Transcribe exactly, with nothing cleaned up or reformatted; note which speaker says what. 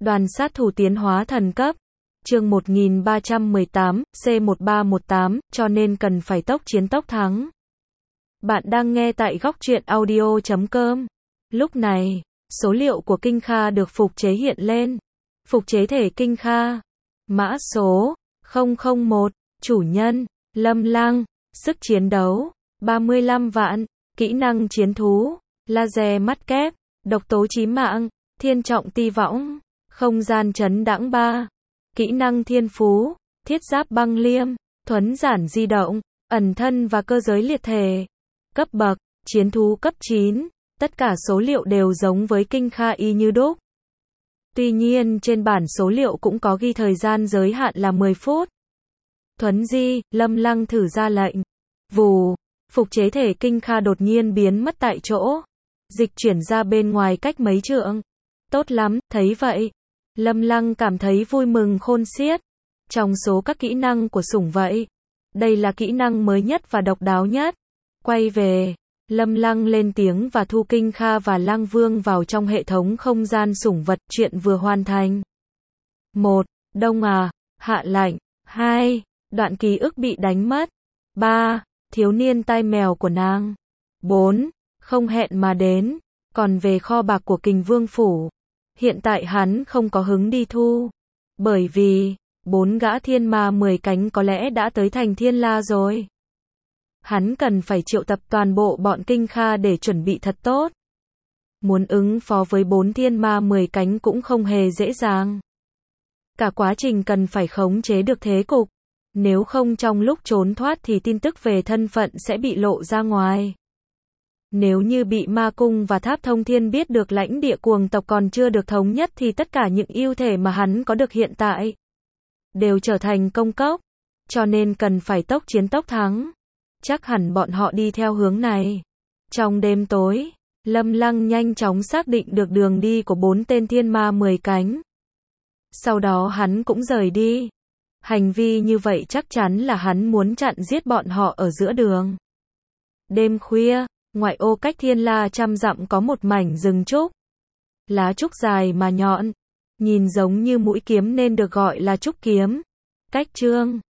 Speaker 1: Đoàn sát thủ tiến hóa thần cấp. Chương một nghìn ba trăm mười tám, C một ba một tám, cho nên cần phải tốc chiến tốc thắng. Bạn đang nghe tại góc truyện audio chấm com. Lúc này, số liệu của Kinh Kha được phục chế hiện lên. Phục chế thể Kinh Kha. Mã số không không một, chủ nhân Lâm Lăng, sức chiến đấu ba mươi lăm vạn, kỹ năng chiến thú, laser mắt kép, độc tố chí mạng, thiên trọng ti võng, không gian chấn đãng ba, kỹ năng thiên phú, thiết giáp băng liêm, thuấn giản di động, ẩn thân và cơ giới liệt thể. Cấp bậc, chiến thú cấp chín, tất cả số liệu đều giống với Kinh Kha y như đúc. Tuy nhiên trên bản số liệu cũng có ghi thời gian giới hạn là mười phút. Thuấn di, Lâm Lăng thử ra lệnh. Vù, phục chế thể Kinh Kha đột nhiên biến mất tại chỗ. Dịch chuyển ra bên ngoài cách mấy trượng. Tốt lắm, thấy vậy. Lâm Lăng cảm thấy vui mừng khôn xiết. Trong số các kỹ năng của sủng vậy, đây là kỹ năng mới nhất và độc đáo nhất. Quay về, Lâm Lăng lên tiếng và thu Kinh Kha và Lăng Vương vào trong hệ thống không gian sủng vật, chuyện vừa hoàn thành. một. Đông à, hạ lạnh. hai. Đoạn ký ức bị đánh mất. ba. Thiếu niên tai mèo của nàng. bốn. Không hẹn mà đến. Còn về kho bạc của Kình Vương Phủ, hiện tại hắn không có hứng đi thu. Bởi vì, bốn gã thiên ma mười cánh có lẽ đã tới thành Thiên La rồi. Hắn cần phải triệu tập toàn bộ bọn Kinh Kha để chuẩn bị thật tốt. Muốn ứng phó với bốn thiên ma mười cánh cũng không hề dễ dàng. Cả quá trình cần phải khống chế được thế cục. Nếu không trong lúc trốn thoát thì tin tức về thân phận sẽ bị lộ ra ngoài. Nếu như bị Ma Cung và Tháp Thông Thiên biết được lãnh địa cuồng tộc còn chưa được thống nhất thì tất cả những ưu thể mà hắn có được hiện tại đều trở thành công cốc. Cho nên cần phải tốc chiến tốc thắng. Chắc hẳn bọn họ đi theo hướng này. Trong đêm tối, Lâm Lăng nhanh chóng xác định được đường đi của bốn tên thiên ma mười cánh. Sau đó hắn cũng rời đi. Hành vi như vậy chắc chắn là hắn muốn chặn giết bọn họ ở giữa đường. Đêm khuya, ngoại ô cách Thiên La trăm dặm có một mảnh rừng trúc. Lá trúc dài mà nhọn, nhìn giống như mũi kiếm nên được gọi là trúc kiếm. Cách chương